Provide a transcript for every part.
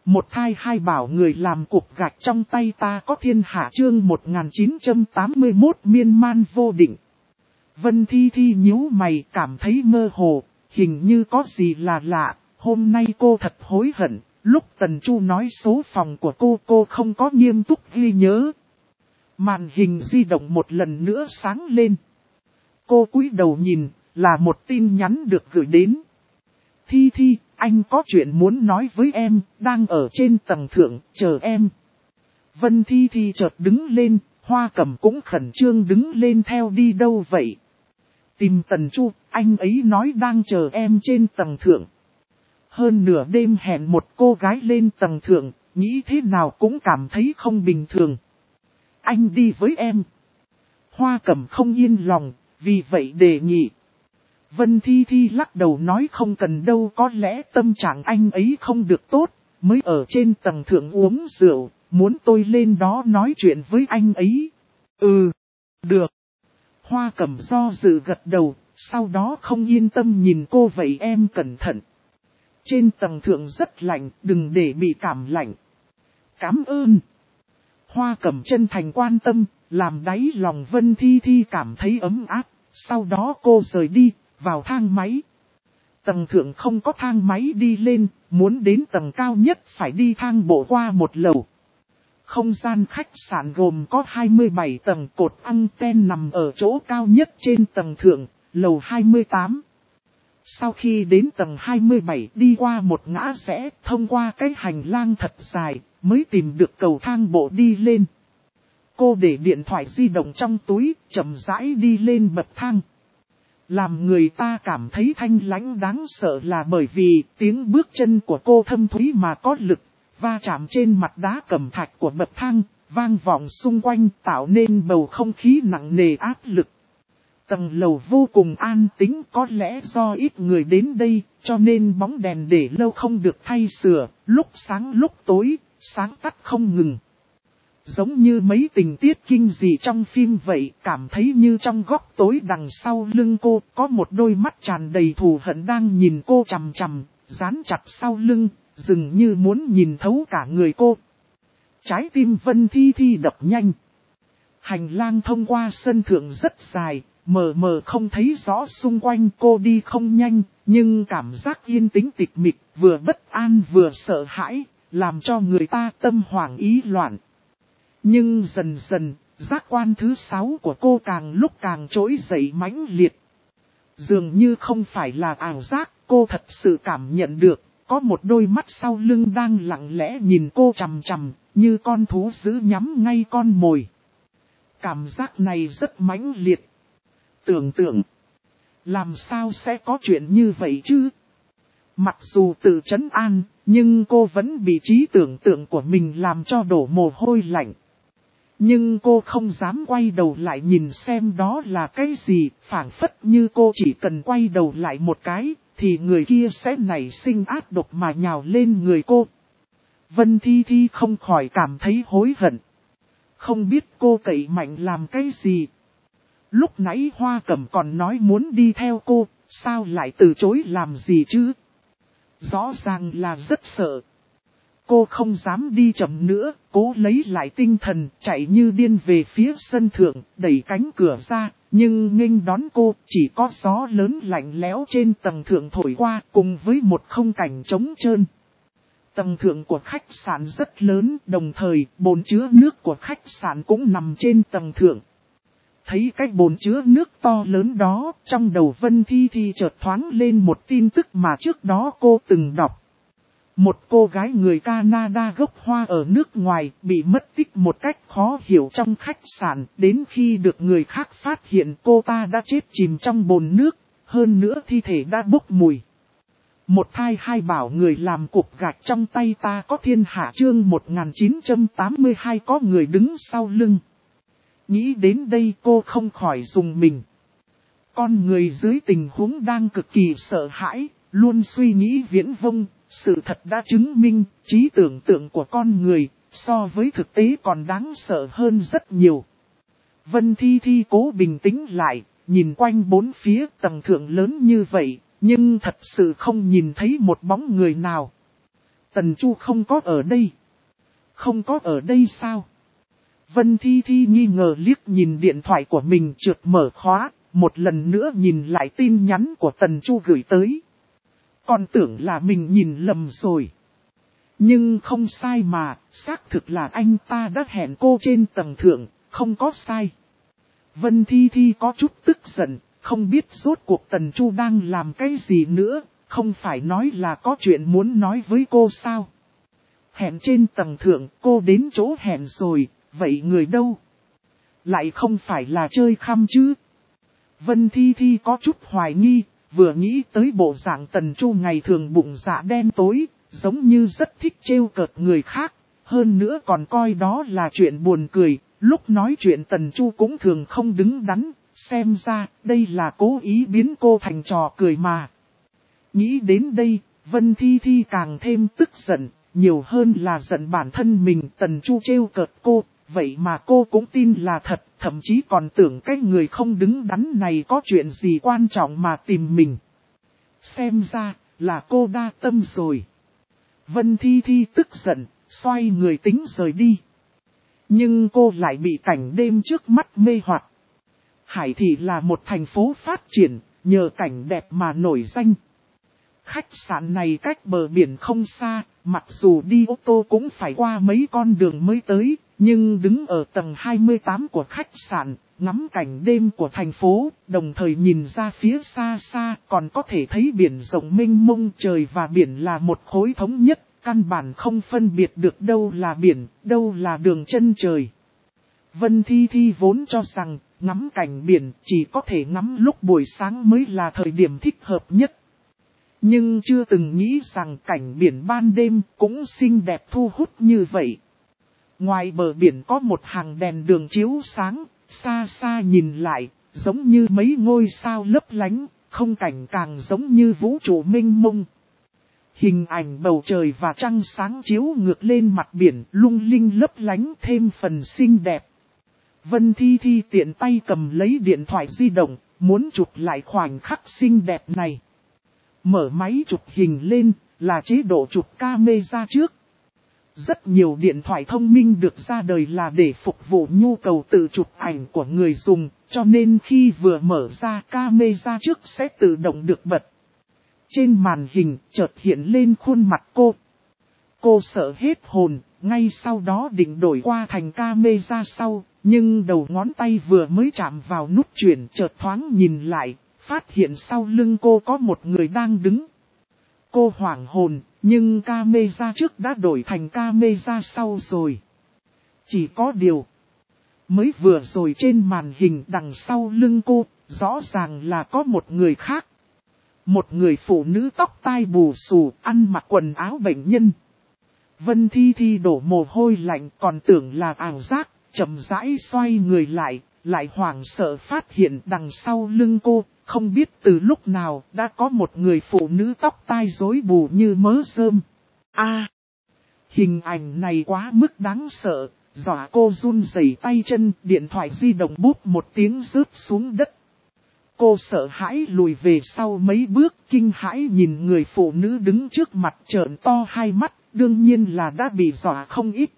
Một thai hai bảo người làm cục gạch trong tay ta có thiên hạ chương 1981 miên man vô định. Vân Thi Thi nhíu mày cảm thấy mơ hồ, hình như có gì là lạ, hôm nay cô thật hối hận, lúc Tần Chu nói số phòng của cô không có nghiêm túc ghi nhớ. Màn hình di động một lần nữa sáng lên. Cô cúi đầu nhìn, là một tin nhắn được gửi đến. Thi Thi, anh có chuyện muốn nói với em, đang ở trên tầng thượng, chờ em. Vân Thi Thi chợt đứng lên, Hoa Cẩm cũng khẩn trương đứng lên theo đi đâu vậy. Tìm Tần Chu, anh ấy nói đang chờ em trên tầng thượng. Hơn nửa đêm hẹn một cô gái lên tầng thượng, nghĩ thế nào cũng cảm thấy không bình thường. Anh đi với em. Hoa Cẩm không yên lòng, vì vậy đề nghị. Vân Thi Thi lắc đầu nói không cần đâu, có lẽ tâm trạng anh ấy không được tốt, mới ở trên tầng thượng uống rượu, muốn tôi lên đó nói chuyện với anh ấy. Ừ, được. Hoa Cẩm do dự gật đầu, sau đó không yên tâm nhìn cô vậy em cẩn thận. Trên tầng thượng rất lạnh, đừng để bị cảm lạnh. Cảm ơn. Hoa Cẩm chân thành quan tâm, làm đáy lòng Vân Thi Thi cảm thấy ấm áp, sau đó cô rời đi, vào thang máy. Tầng thượng không có thang máy đi lên, muốn đến tầng cao nhất phải đi thang bộ qua một lầu. Không gian khách sạn gồm có 27 tầng, cột anten nằm ở chỗ cao nhất trên tầng thượng, lầu 28. Sau khi đến tầng 27 đi qua một ngã rẽ, thông qua cái hành lang thật dài, mới tìm được cầu thang bộ đi lên. Cô để điện thoại di động trong túi, chậm rãi đi lên bậc thang. Làm người ta cảm thấy thanh lãnh đáng sợ là bởi vì tiếng bước chân của cô thâm thúy mà có lực, va chạm trên mặt đá cẩm thạch của bậc thang, vang vọng xung quanh tạo nên bầu không khí nặng nề áp lực. Tầng lầu vô cùng an tĩnh, có lẽ do ít người đến đây, cho nên bóng đèn để lâu không được thay sửa, lúc sáng lúc tối, sáng tắt không ngừng. Giống như mấy tình tiết kinh dị trong phim vậy, cảm thấy như trong góc tối đằng sau lưng cô có một đôi mắt tràn đầy thù hận đang nhìn cô chằm chằm, dán chặt sau lưng, dường như muốn nhìn thấu cả người cô. Trái tim Vân Thi Thi đập nhanh. Hành lang thông qua sân thượng rất dài, mờ mờ không thấy rõ xung quanh, cô đi không nhanh, nhưng cảm giác yên tĩnh tịch mịch, vừa bất an vừa sợ hãi, làm cho người ta tâm hoảng ý loạn. Nhưng dần dần, giác quan thứ 6 của cô càng lúc càng trỗi dậy mãnh liệt. Dường như không phải là ảo giác, cô thật sự cảm nhận được, có một đôi mắt sau lưng đang lặng lẽ nhìn cô chằm chằm, như con thú dữ nhắm ngay con mồi. Cảm giác này rất mãnh liệt. Tưởng tượng, làm sao sẽ có chuyện như vậy chứ? Mặc dù tự trấn an, nhưng cô vẫn bị trí tưởng tượng của mình làm cho đổ mồ hôi lạnh. Nhưng cô không dám quay đầu lại nhìn xem đó là cái gì, phảng phất như cô chỉ cần quay đầu lại một cái, thì người kia sẽ nảy sinh ác độc mà nhào lên người cô. Vân Thi Thi không khỏi cảm thấy hối hận. Không biết cô cậy mạnh làm cái gì. Lúc nãy Hoa Cẩm còn nói muốn đi theo cô, sao lại từ chối làm gì chứ? Rõ ràng là rất sợ. Cô không dám đi chậm nữa, cố lấy lại tinh thần, chạy như điên về phía sân thượng, đẩy cánh cửa ra, nhưng nghênh đón cô chỉ có gió lớn lạnh lẽo trên tầng thượng thổi qua cùng với một không cảnh trống trơn. Tầng thượng của khách sạn rất lớn, đồng thời bồn chứa nước của khách sạn cũng nằm trên tầng thượng. Thấy cái bồn chứa nước to lớn đó, trong đầu Vân Thi Thi chợt thoáng lên một tin tức mà trước đó cô từng đọc. Một cô gái người Canada gốc Hoa ở nước ngoài bị mất tích một cách khó hiểu trong khách sạn, đến khi được người khác phát hiện cô ta đã chết chìm trong bồn nước, hơn nữa thi thể đã bốc mùi. Một thai hai bảo người làm cục gạch trong tay ta có thiên hạ chương 1982 có người đứng sau lưng. Nghĩ đến đây cô không khỏi rùng mình. Con người dưới tình huống đang cực kỳ sợ hãi, luôn suy nghĩ viễn vông, sự thật đã chứng minh trí tưởng tượng của con người so với thực tế còn đáng sợ hơn rất nhiều. Vân Thi Thi cố bình tĩnh lại, nhìn quanh bốn phía tầng thượng lớn như vậy, nhưng thật sự không nhìn thấy một bóng người nào. Tần Chu không có ở đây. Không có ở đây sao? Vân Thi Thi nghi ngờ liếc nhìn điện thoại của mình trượt mở khóa, một lần nữa nhìn lại tin nhắn của Tần Chu gửi tới. Còn tưởng là mình nhìn lầm rồi. Nhưng không sai mà, xác thực là anh ta đã hẹn cô trên tầng thượng, không có sai. Vân Thi Thi có chút tức giận, không biết rốt cuộc Tần Chu đang làm cái gì nữa, không phải nói là có chuyện muốn nói với cô sao. Hẹn trên tầng thượng, cô đến chỗ hẹn rồi, vậy người đâu? Lại không phải là chơi khăm chứ? Vân Thi Thi có chút hoài nghi, vừa nghĩ tới bộ dạng Tần Chu ngày thường bụng dạ đen tối, giống như rất thích trêu cợt người khác, hơn nữa còn coi đó là chuyện buồn cười, lúc nói chuyện Tần Chu cũng thường không đứng đắn, xem ra đây là cố ý biến cô thành trò cười mà. Nghĩ đến đây, Vân Thi Thi càng thêm tức giận, nhiều hơn là giận bản thân mình. Tần Chu trêu cợt cô, vậy mà cô cũng tin là thật, thậm chí còn tưởng cái người không đứng đắn này có chuyện gì quan trọng mà tìm mình. Xem ra là cô đa tâm rồi. Vân Thi Thi tức giận, xoay người tính rời đi. Nhưng cô lại bị cảnh đêm trước mắt mê hoặc. Hải Thị là một thành phố phát triển, nhờ cảnh đẹp mà nổi danh. Khách sạn này cách bờ biển không xa, mặc dù đi ô tô cũng phải qua mấy con đường mới tới, nhưng đứng ở tầng 28 của khách sạn, ngắm cảnh đêm của thành phố, đồng thời nhìn ra phía xa xa còn có thể thấy biển rộng mênh mông. Trời và biển là một khối thống nhất, căn bản không phân biệt được đâu là biển, đâu là đường chân trời. Vân Thi Thi vốn cho rằng ngắm cảnh biển chỉ có thể ngắm lúc buổi sáng mới là thời điểm thích hợp nhất. Nhưng chưa từng nghĩ rằng cảnh biển ban đêm cũng xinh đẹp thu hút như vậy. Ngoài bờ biển có một hàng đèn đường chiếu sáng, xa xa nhìn lại, giống như mấy ngôi sao lấp lánh, không cảnh càng giống như vũ trụ mênh mông. Hình ảnh bầu trời và trăng sáng chiếu ngược lên mặt biển, lung linh lấp lánh thêm phần xinh đẹp. Vân Thi Thi tiện tay cầm lấy điện thoại di động, muốn chụp lại khoảnh khắc xinh đẹp này. Mở máy chụp hình lên, là chế độ chụp camera trước. Rất nhiều điện thoại thông minh được ra đời là để phục vụ nhu cầu tự chụp ảnh của người dùng, cho nên khi vừa mở ra camera trước sẽ tự động được bật. Trên màn hình chợt hiện lên khuôn mặt cô. Cô sợ hết hồn, ngay sau đó định đổi qua thành camera sau, nhưng đầu ngón tay vừa mới chạm vào nút chuyển chợt thoáng nhìn lại, phát hiện sau lưng cô có một người đang đứng. Cô hoảng hồn, nhưng camera trước đã đổi thành camera sau rồi. Chỉ có điều, mới vừa rồi trên màn hình đằng sau lưng cô, rõ ràng là có một người khác. Một người phụ nữ tóc tai bù xù, ăn mặc quần áo bệnh nhân. Vân Thi Thi đổ mồ hôi lạnh, còn tưởng là ảo giác, chậm rãi xoay người lại hoảng sợ phát hiện đằng sau lưng cô, không biết từ lúc nào đã có một người phụ nữ tóc tai rối bù như mớ rơm. Hình ảnh này quá mức đáng sợ, dọa cô run rẩy tay chân, điện thoại di động búp một tiếng rớt xuống đất. Cô sợ hãi lùi về sau mấy bước, kinh hãi nhìn người phụ nữ đứng trước mặt trợn to hai mắt, đương nhiên là đã bị dọa không ít.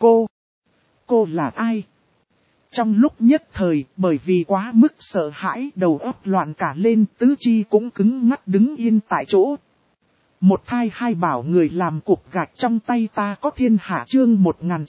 Cô là ai? Trong lúc nhất thời, bởi vì quá mức sợ hãi, đầu óc loạn cả lên, tứ chi cũng cứng ngắc đứng yên tại chỗ. Một thai hai bảo người làm cục gạch trong tay ta có thiên hạ, chương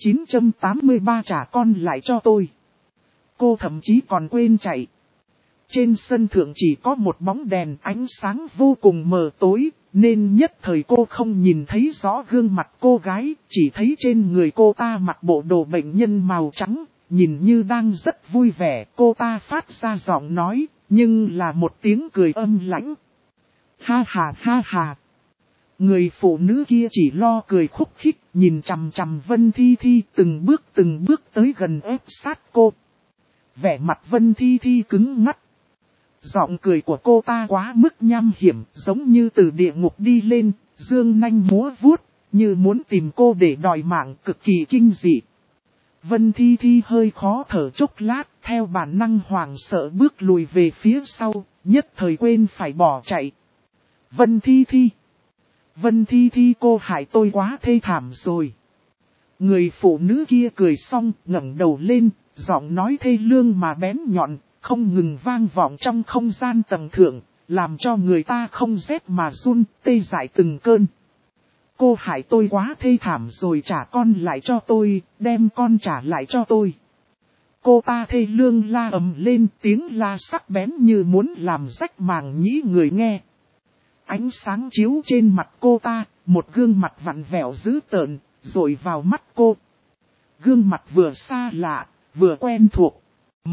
1983 trả con lại cho tôi. Cô thậm chí còn quên chạy. Trên sân thượng chỉ có một bóng đèn, ánh sáng vô cùng mờ tối, nên nhất thời cô không nhìn thấy rõ gương mặt cô gái, chỉ thấy trên người cô ta mặc bộ đồ bệnh nhân màu trắng, nhìn như đang rất vui vẻ. Cô ta phát ra giọng nói, nhưng là một tiếng cười âm lãnh. Ha ha ha ha. Người phụ nữ kia chỉ lo cười khúc khích, nhìn chằm chằm Vân Thi Thi, từng bước tới gần ép sát cô. Vẻ mặt Vân Thi Thi cứng ngắt. Giọng cười của cô ta quá mức nham hiểm, giống như từ địa ngục đi lên, dương nanh múa vuốt, như muốn tìm cô để đòi mạng, cực kỳ kinh dị. Vân Thi Thi hơi khó thở chốc lát, theo bản năng hoảng sợ bước lùi về phía sau, nhất thời quên phải bỏ chạy. Vân Thi Thi. Vân Thi Thi cô hại tôi quá thê thảm rồi. Người phụ nữ kia cười xong ngẩng đầu lên, giọng nói thê lương mà bén nhọn, không ngừng vang vọng trong không gian tầng thượng, làm cho người ta không rét mà run, tê dại từng cơn. Cô hại tôi quá thê thảm rồi, trả con lại cho tôi, đem con trả lại cho tôi. Cô ta thê lương la ầm lên, tiếng la sắc bén như muốn làm rách màng nhĩ người nghe. Ánh sáng chiếu trên mặt cô ta, một gương mặt vặn vẹo dữ tợn, rồi vào mắt cô. Gương mặt vừa xa lạ, vừa quen thuộc.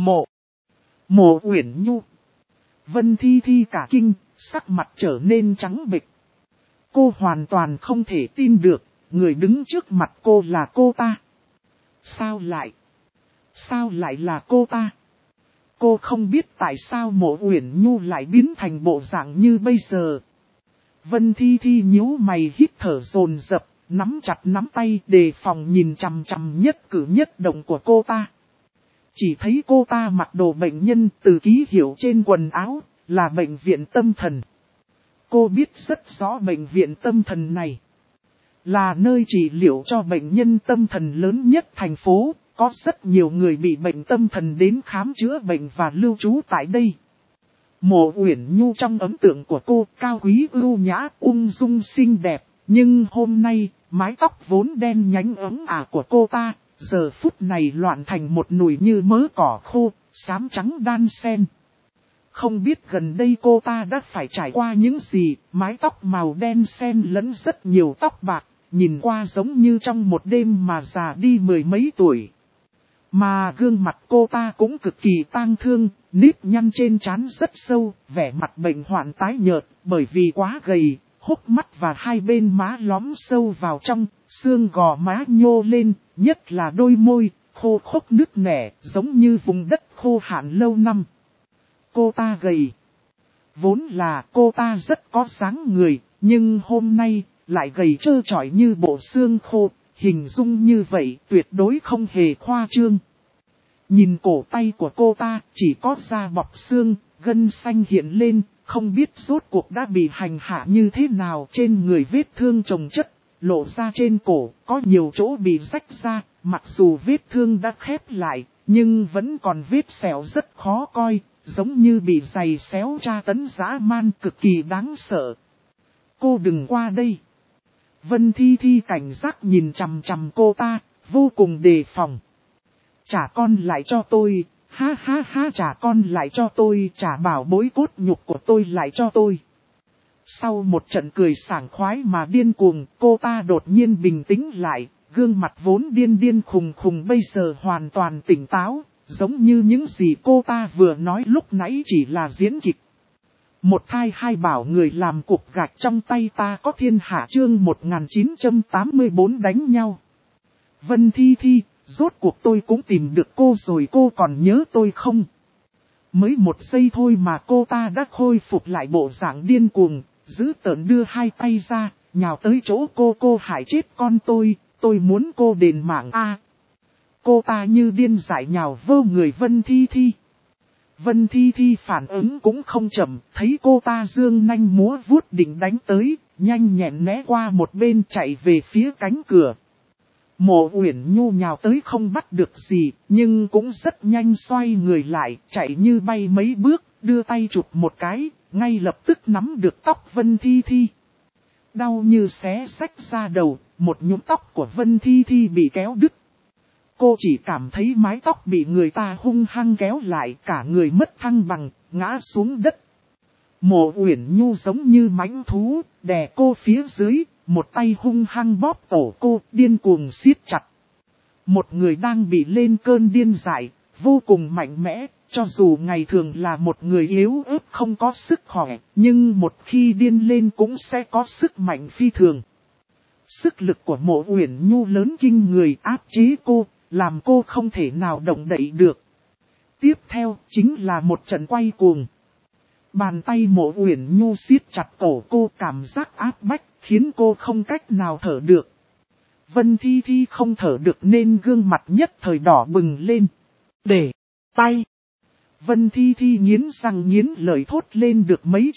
Mộ Uyển Nhu. Vân Thi Thi cả kinh, sắc mặt trở nên trắng bệch. Cô hoàn toàn không thể tin được, người đứng trước mặt cô là cô ta. Sao lại là cô ta? Cô không biết tại sao Mộ Uyển Nhu lại biến thành bộ dạng như bây giờ. Vân Thi Thi nhíu mày hít thở dồn dập, nắm chặt nắm tay đề phòng nhìn chằm chằm nhất cử nhất động của cô ta. Chỉ thấy cô ta mặc đồ bệnh nhân, từ ký hiệu trên quần áo, là bệnh viện tâm thần. Cô biết rất rõ bệnh viện tâm thần này là nơi trị liệu cho bệnh nhân tâm thần lớn nhất thành phố, có rất nhiều người bị bệnh tâm thần đến khám chữa bệnh và lưu trú tại đây. Mộ Uyển Nhu trong ấn tượng của cô cao quý ưu nhã, ung dung xinh đẹp, nhưng hôm nay, mái tóc vốn đen nhánh ấm ả của cô ta, giờ phút này loạn thành một nùi như mớ cỏ khô, xám trắng đan xen. Không biết gần đây cô ta đã phải trải qua những gì, mái tóc màu đen xen lẫn rất nhiều tóc bạc, nhìn qua giống như trong một đêm mà già đi mười mấy tuổi. Mà gương mặt cô ta cũng cực kỳ tang thương, nếp nhăn trên trán rất sâu, vẻ mặt bệnh hoạn tái nhợt, bởi vì quá gầy, hốc mắt và hai bên má lõm sâu vào trong, xương gò má nhô lên, nhất là đôi môi, khô khốc nứt nẻ, giống như vùng đất khô hạn lâu năm. Cô ta gầy. Vốn là cô ta rất có dáng người, nhưng hôm nay lại gầy trơ trọi như bộ xương khô, hình dung như vậy tuyệt đối không hề khoa trương. Nhìn cổ tay của cô ta chỉ có da bọc xương, gân xanh hiện lên, không biết rốt cuộc đã bị hành hạ như thế nào. Trên người vết thương chồng chất, lộ ra trên cổ, có nhiều chỗ bị rách ra, mặc dù vết thương đã khép lại, nhưng vẫn còn vết sẹo rất khó coi, giống như bị giày xéo tra tấn dã man, cực kỳ đáng sợ. Cô đừng qua đây. Vân Thi Thi cảnh giác nhìn chằm chằm cô ta, vô cùng đề phòng. Trả con lại cho tôi, ha ha ha, trả con lại cho tôi, trả bảo bối cốt nhục của tôi lại cho tôi. Sau một trận cười sảng khoái mà điên cuồng, cô ta đột nhiên bình tĩnh lại, gương mặt vốn điên điên khùng khùng bây giờ hoàn toàn tỉnh táo, giống như những gì cô ta vừa nói lúc nãy chỉ là diễn kịch. Một thai hai bảo người làm cục gạch trong tay ta có thiên hạ, chương 1984 đánh nhau. Vân Thi Thi, rốt cuộc tôi cũng tìm được cô rồi, cô còn nhớ tôi không? Mới một giây thôi mà cô ta đã khôi phục lại bộ dạng điên cuồng, dữ tợn đưa hai tay ra, nhào tới chỗ cô hại chết con tôi muốn cô đền mạng a. Cô ta như điên dại nhào vô người Vân Thi Thi. Vân Thi Thi phản ứng cũng không chậm, thấy cô ta giương nanh múa vuốt định đánh tới, nhanh nhẹn né qua một bên chạy về phía cánh cửa. Mộ Uyển Nhu nhào tới không bắt được gì, nhưng cũng rất nhanh xoay người lại, chạy như bay mấy bước, đưa tay chụp một cái, ngay lập tức nắm được tóc Vân Thi Thi. Đau như xé rách ra đầu, một nhúm tóc của Vân Thi Thi bị kéo đứt. Cô chỉ cảm thấy mái tóc bị người ta hung hăng kéo lại, cả người mất thăng bằng, ngã xuống đất. Mộ Uyển Nhu giống như mãnh thú, đè cô phía dưới, một tay hung hăng bóp cổ cô, điên cuồng siết chặt. Một người đang bị lên cơn điên dại, vô cùng mạnh mẽ, cho dù ngày thường là một người yếu ớt không có sức khỏe, nhưng một khi điên lên cũng sẽ có sức mạnh phi thường. Sức lực của Mộ Uyển Nhu lớn kinh người, áp chế cô, làm cô không thể nào động đậy được. Tiếp theo chính là một trận quay cuồng. Bàn tay Mộ Uyển Nhu siết chặt cổ cô, cảm giác áp bách, khiến cô không cách nào thở được. Vân Thi Thi không thở được nên gương mặt nhất thời đỏ bừng lên. Để tay. Vân Thi Thi nghiến răng nghiến lợi thốt lên được mấy chữ,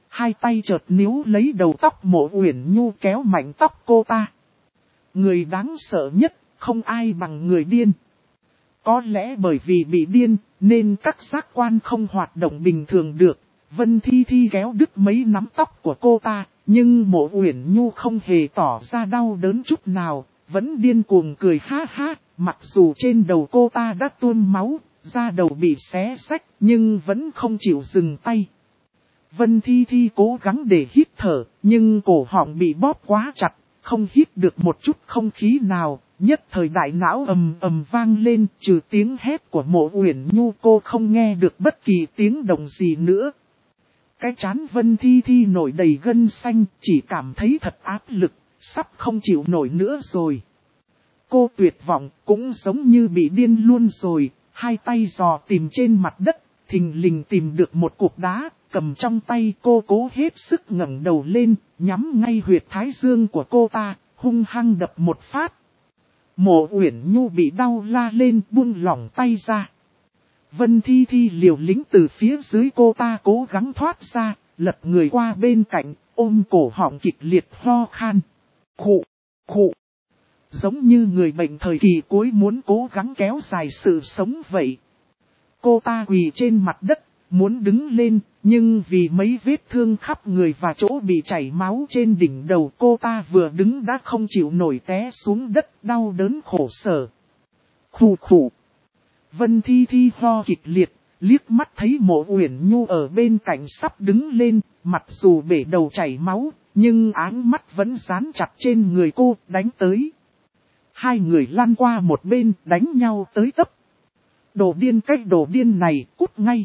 Hai tay chợt níu lấy đầu tóc Mộ Uyển Nhu kéo mạnh tóc cô ta. Người đáng sợ nhất, không ai bằng người điên. Có lẽ bởi vì bị điên, nên các giác quan không hoạt động bình thường được. Vân Thi Thi kéo đứt mấy nắm tóc của cô ta, nhưng Mộ Uyển Nhu không hề tỏ ra đau đớn chút nào, vẫn điên cuồng cười ha ha, mặc dù trên đầu cô ta đã tuôn máu, da đầu bị xé xách, nhưng vẫn không chịu dừng tay. Vân Thi Thi cố gắng để hít thở, nhưng cổ họng bị bóp quá chặt, không hít được một chút không khí nào, nhất thời đại não ầm ầm vang lên, trừ tiếng hét của Mộ Uyển Nhu cô không nghe được bất kỳ tiếng động gì nữa. Cái trán Vân Thi Thi nổi đầy gân xanh, chỉ cảm thấy thật áp lực, sắp không chịu nổi nữa rồi. Cô tuyệt vọng, cũng giống như bị điên luôn rồi, hai tay dò tìm trên mặt đất, thình lình tìm được một cục đá, cầm trong tay cô cố hết sức ngẩng đầu lên, nhắm ngay huyệt thái dương của cô ta, hung hăng đập một phát. Mộ Uyển Nhu bị đau la lên buông lỏng tay ra. Vân Thi Thi liều lĩnh từ phía dưới cô ta cố gắng thoát ra, lật người qua bên cạnh, ôm cổ họng kịch liệt ho khan. Khụ, khụ. Giống như người bệnh thời kỳ cuối muốn cố gắng kéo dài sự sống vậy. Cô ta quỳ trên mặt đất, muốn đứng lên, nhưng vì mấy vết thương khắp người và chỗ bị chảy máu trên đỉnh đầu cô ta vừa đứng đã không chịu nổi té xuống đất đau đớn khổ sở. Khụ khụ. Vân Thi Thi ho kịch liệt, liếc mắt thấy Mộ Uyển Nhu ở bên cạnh sắp đứng lên, mặc dù bể đầu chảy máu, nhưng áng mắt vẫn dán chặt trên người cô, đánh tới. Hai người lăn qua một bên, đánh nhau tới tấp. Đồ điên cách đồ điên này, cút ngay.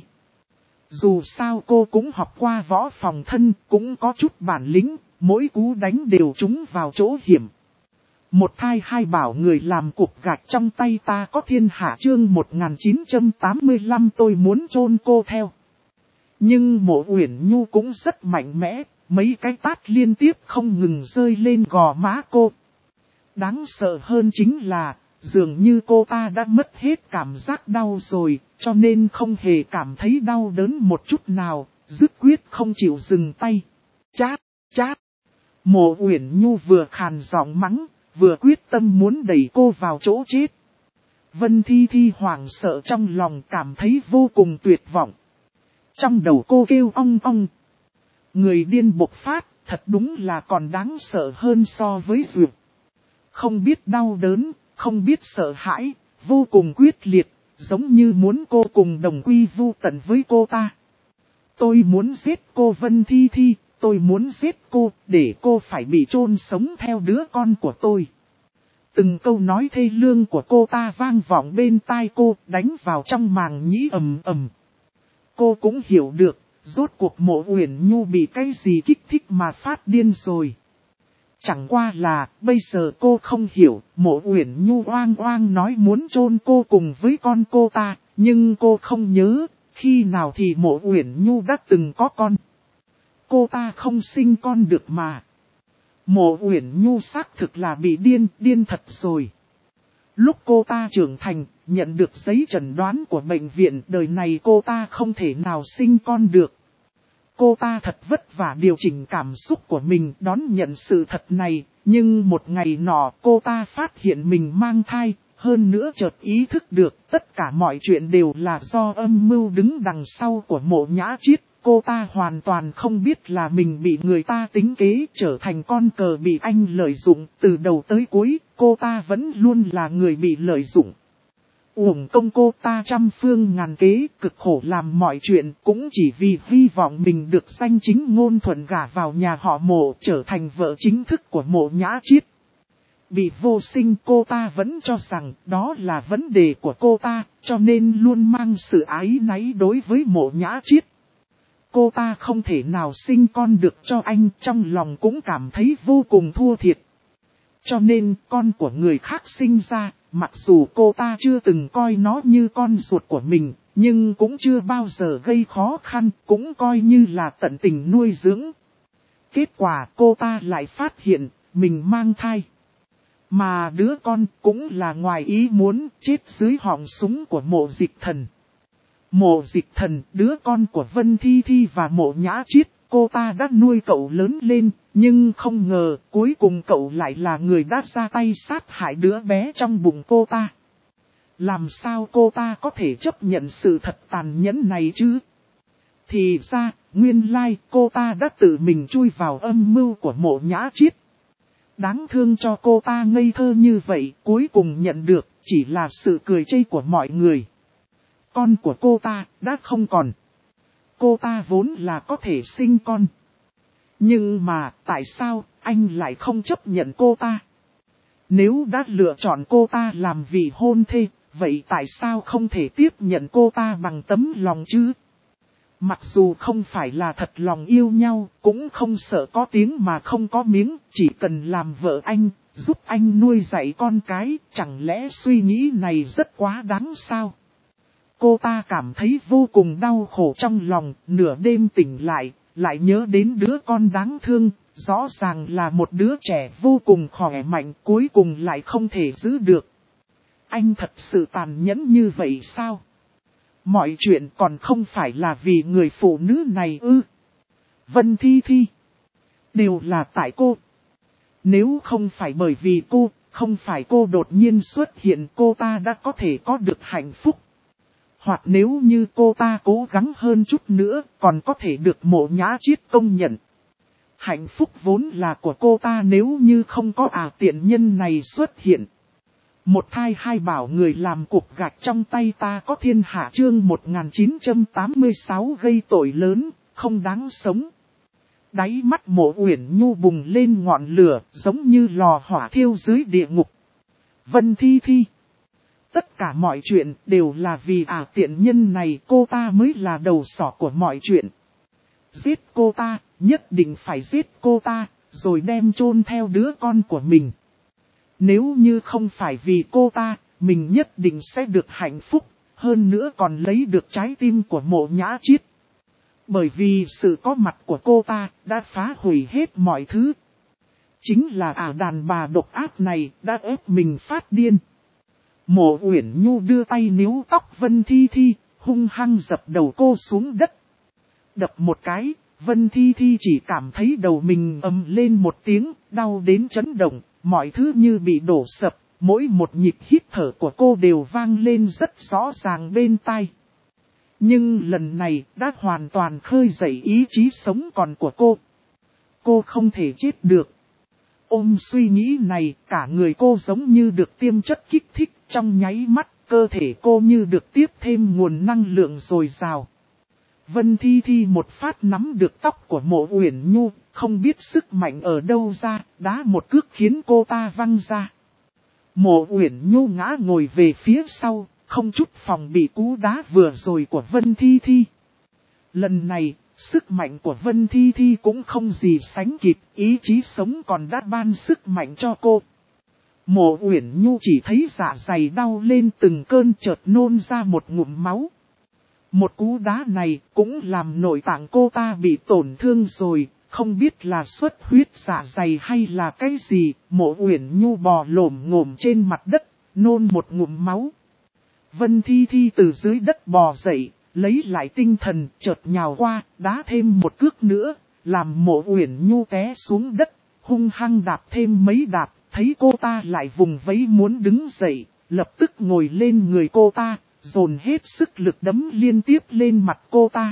Dù sao cô cũng học qua võ phòng thân, cũng có chút bản lĩnh, mỗi cú đánh đều trúng vào chỗ hiểm. Một thai hai bảo người làm cục gạch trong tay ta có thiên hạ chương 1985 tôi muốn chôn cô theo. Nhưng Mộ Uyển Nhu cũng rất mạnh mẽ, mấy cái tát liên tiếp không ngừng rơi lên gò má cô. Đáng sợ hơn chính là, dường như cô ta đã mất hết cảm giác đau rồi, cho nên không hề cảm thấy đau đớn một chút nào, dứt quyết không chịu dừng tay. Chát, chát. Mộ Uyển Nhu vừa khàn giọng mắng, vừa quyết tâm muốn đẩy cô vào chỗ chết. Vân Thi Thi hoảng sợ trong lòng cảm thấy vô cùng tuyệt vọng. Trong đầu cô kêu ong ong. Người điên bộc phát, thật đúng là còn đáng sợ hơn so với dược. Không biết đau đớn, không biết sợ hãi, vô cùng quyết liệt, giống như muốn cô cùng đồng quy vu tận với cô ta. Tôi muốn giết cô Vân Thi Thi, tôi muốn giết cô, để cô phải bị chôn sống theo đứa con của tôi. Từng câu nói thê lương của cô ta vang vọng bên tai cô, đánh vào trong màng nhĩ ầm ầm. Cô cũng hiểu được, rốt cuộc Mộ Uyển Nhu bị cái gì kích thích mà phát điên rồi. Chẳng qua là, bây giờ cô không hiểu, Mộ Uyển Nhu oang oang nói muốn chôn cô cùng với con cô ta, nhưng cô không nhớ, khi nào thì Mộ Uyển Nhu đã từng có con. Cô ta không sinh con được mà. Mộ Uyển Nhu xác thực là bị điên thật rồi. Lúc cô ta trưởng thành, nhận được giấy chẩn đoán của bệnh viện, đời này cô ta không thể nào sinh con được. Cô ta thật vất vả điều chỉnh cảm xúc của mình đón nhận sự thật này, nhưng một ngày nọ cô ta phát hiện mình mang thai, hơn nữa chợt ý thức được tất cả mọi chuyện đều là do âm mưu đứng đằng sau của Mộ Nhã Chiết. Cô ta hoàn toàn không biết là mình bị người ta tính kế trở thành con cờ bị anh lợi dụng, từ đầu tới cuối, cô ta vẫn luôn là người bị lợi dụng. Uổng công cô ta trăm phương ngàn kế, cực khổ làm mọi chuyện cũng chỉ vì hy vọng mình được danh chính ngôn thuận gả vào nhà họ Mộ trở thành vợ chính thức của Mộ Nhã Chiết. Bị vô sinh cô ta vẫn cho rằng đó là vấn đề của cô ta, cho nên luôn mang sự áy náy đối với Mộ Nhã Chiết. Cô ta không thể nào sinh con được cho anh, trong lòng cũng cảm thấy vô cùng thua thiệt. Cho nên con của người khác sinh ra, mặc dù cô ta chưa từng coi nó như con ruột của mình, nhưng cũng chưa bao giờ gây khó khăn, cũng coi như là tận tình nuôi dưỡng. Kết quả cô ta lại phát hiện, mình mang thai. Mà đứa con cũng là ngoài ý muốn, chết dưới họng súng của Mộ Dịch Thần. Mộ Dịch Thần, đứa con của Vân Thi Thi và Mộ Nhã Chiết, cô ta đã nuôi cậu lớn lên, nhưng không ngờ cuối cùng cậu lại là người đã ra tay sát hại đứa bé trong bụng cô ta. Làm sao cô ta có thể chấp nhận sự thật tàn nhẫn này chứ? Thì ra, nguyên lai cô ta đã tự mình chui vào âm mưu của Mộ Nhã Chiết. Đáng thương cho cô ta ngây thơ như vậy, cuối cùng nhận được chỉ là sự cười chê của mọi người. Con của cô ta đã không còn. Cô ta vốn là có thể sinh con. Nhưng mà tại sao anh lại không chấp nhận cô ta? Nếu đã lựa chọn cô ta làm vị hôn thê, vậy tại sao không thể tiếp nhận cô ta bằng tấm lòng chứ? Mặc dù không phải là thật lòng yêu nhau, cũng không sợ có tiếng mà không có miếng, chỉ cần làm vợ anh, giúp anh nuôi dạy con cái, chẳng lẽ suy nghĩ này rất quá đáng sao? Cô ta cảm thấy vô cùng đau khổ trong lòng, nửa đêm tỉnh lại nhớ đến đứa con đáng thương, rõ ràng là một đứa trẻ vô cùng khỏe mạnh, cuối cùng lại không thể giữ được. Anh thật sự tàn nhẫn như vậy sao? Mọi chuyện còn không phải là vì người phụ nữ này ư? Vân Thi Thi. Đều là tại cô. Nếu không phải bởi vì cô, không phải cô đột nhiên xuất hiện, cô ta đã có thể có được hạnh phúc. Hoặc nếu như cô ta cố gắng hơn chút nữa, còn có thể được Mộ Nhã Chiết công nhận. Hạnh phúc vốn là của cô ta nếu như không có tiện nhân này xuất hiện. Một thai hai bảo người làm cục gạch trong tay ta có thiên hạ chương 1986 gây tội lớn, không đáng sống. Đáy mắt Mộ Uyển Nhu bùng lên ngọn lửa, giống như lò hỏa thiêu dưới địa ngục. Vân Thi Thi. Tất cả mọi chuyện đều là vì tiện nhân này, cô ta mới là đầu sỏ của mọi chuyện. Giết cô ta, nhất định phải giết cô ta, rồi đem chôn theo đứa con của mình. Nếu như không phải vì cô ta, mình nhất định sẽ được hạnh phúc, hơn nữa còn lấy được trái tim của Mộ Nhã Chiết. Bởi vì sự có mặt của cô ta đã phá hủy hết mọi thứ. Chính là đàn bà độc ác này đã ép mình phát điên. Mộ Uyển Nhu đưa tay níu tóc Vân Thi Thi, hung hăng dập đầu cô xuống đất. Đập một cái, Vân Thi Thi chỉ cảm thấy đầu mình ầm lên một tiếng, đau đến chấn động, mọi thứ như bị đổ sập, mỗi một nhịp hít thở của cô đều vang lên rất rõ ràng bên tai. Nhưng lần này đã hoàn toàn khơi dậy ý chí sống còn của cô. Cô không thể chết được. Ôm suy nghĩ này, cả người cô giống như được tiêm chất kích thích, trong nháy mắt, cơ thể cô như được tiếp thêm nguồn năng lượng dồi dào. Vân Thi Thi một phát nắm được tóc của Mộ Uyển Nhu, không biết sức mạnh ở đâu ra, đá một cước khiến cô ta văng ra. Mộ Uyển Nhu ngã ngồi về phía sau, không chút phòng bị cú đá vừa rồi của Vân Thi Thi. Lần này, sức mạnh của Vân Thi Thi cũng không gì sánh kịp, ý chí sống còn đã ban sức mạnh cho cô. Mộ Uyển Nhu chỉ thấy dạ dày đau lên từng cơn, chợt nôn ra một ngụm máu. Một cú đá này cũng làm nội tạng cô ta bị tổn thương rồi, không biết là xuất huyết dạ dày hay là cái gì. Mộ Uyển Nhu bò lổm ngổm trên mặt đất, nôn một ngụm máu. Vân Thi Thi từ dưới đất bò dậy, lấy lại tinh thần, chợt nhào qua, đá thêm một cước nữa, làm Mộ Uyển Nhu té xuống đất, hung hăng đạp thêm mấy đạp, thấy cô ta lại vùng vẫy muốn đứng dậy, lập tức ngồi lên người cô ta, dồn hết sức lực đấm liên tiếp lên mặt cô ta.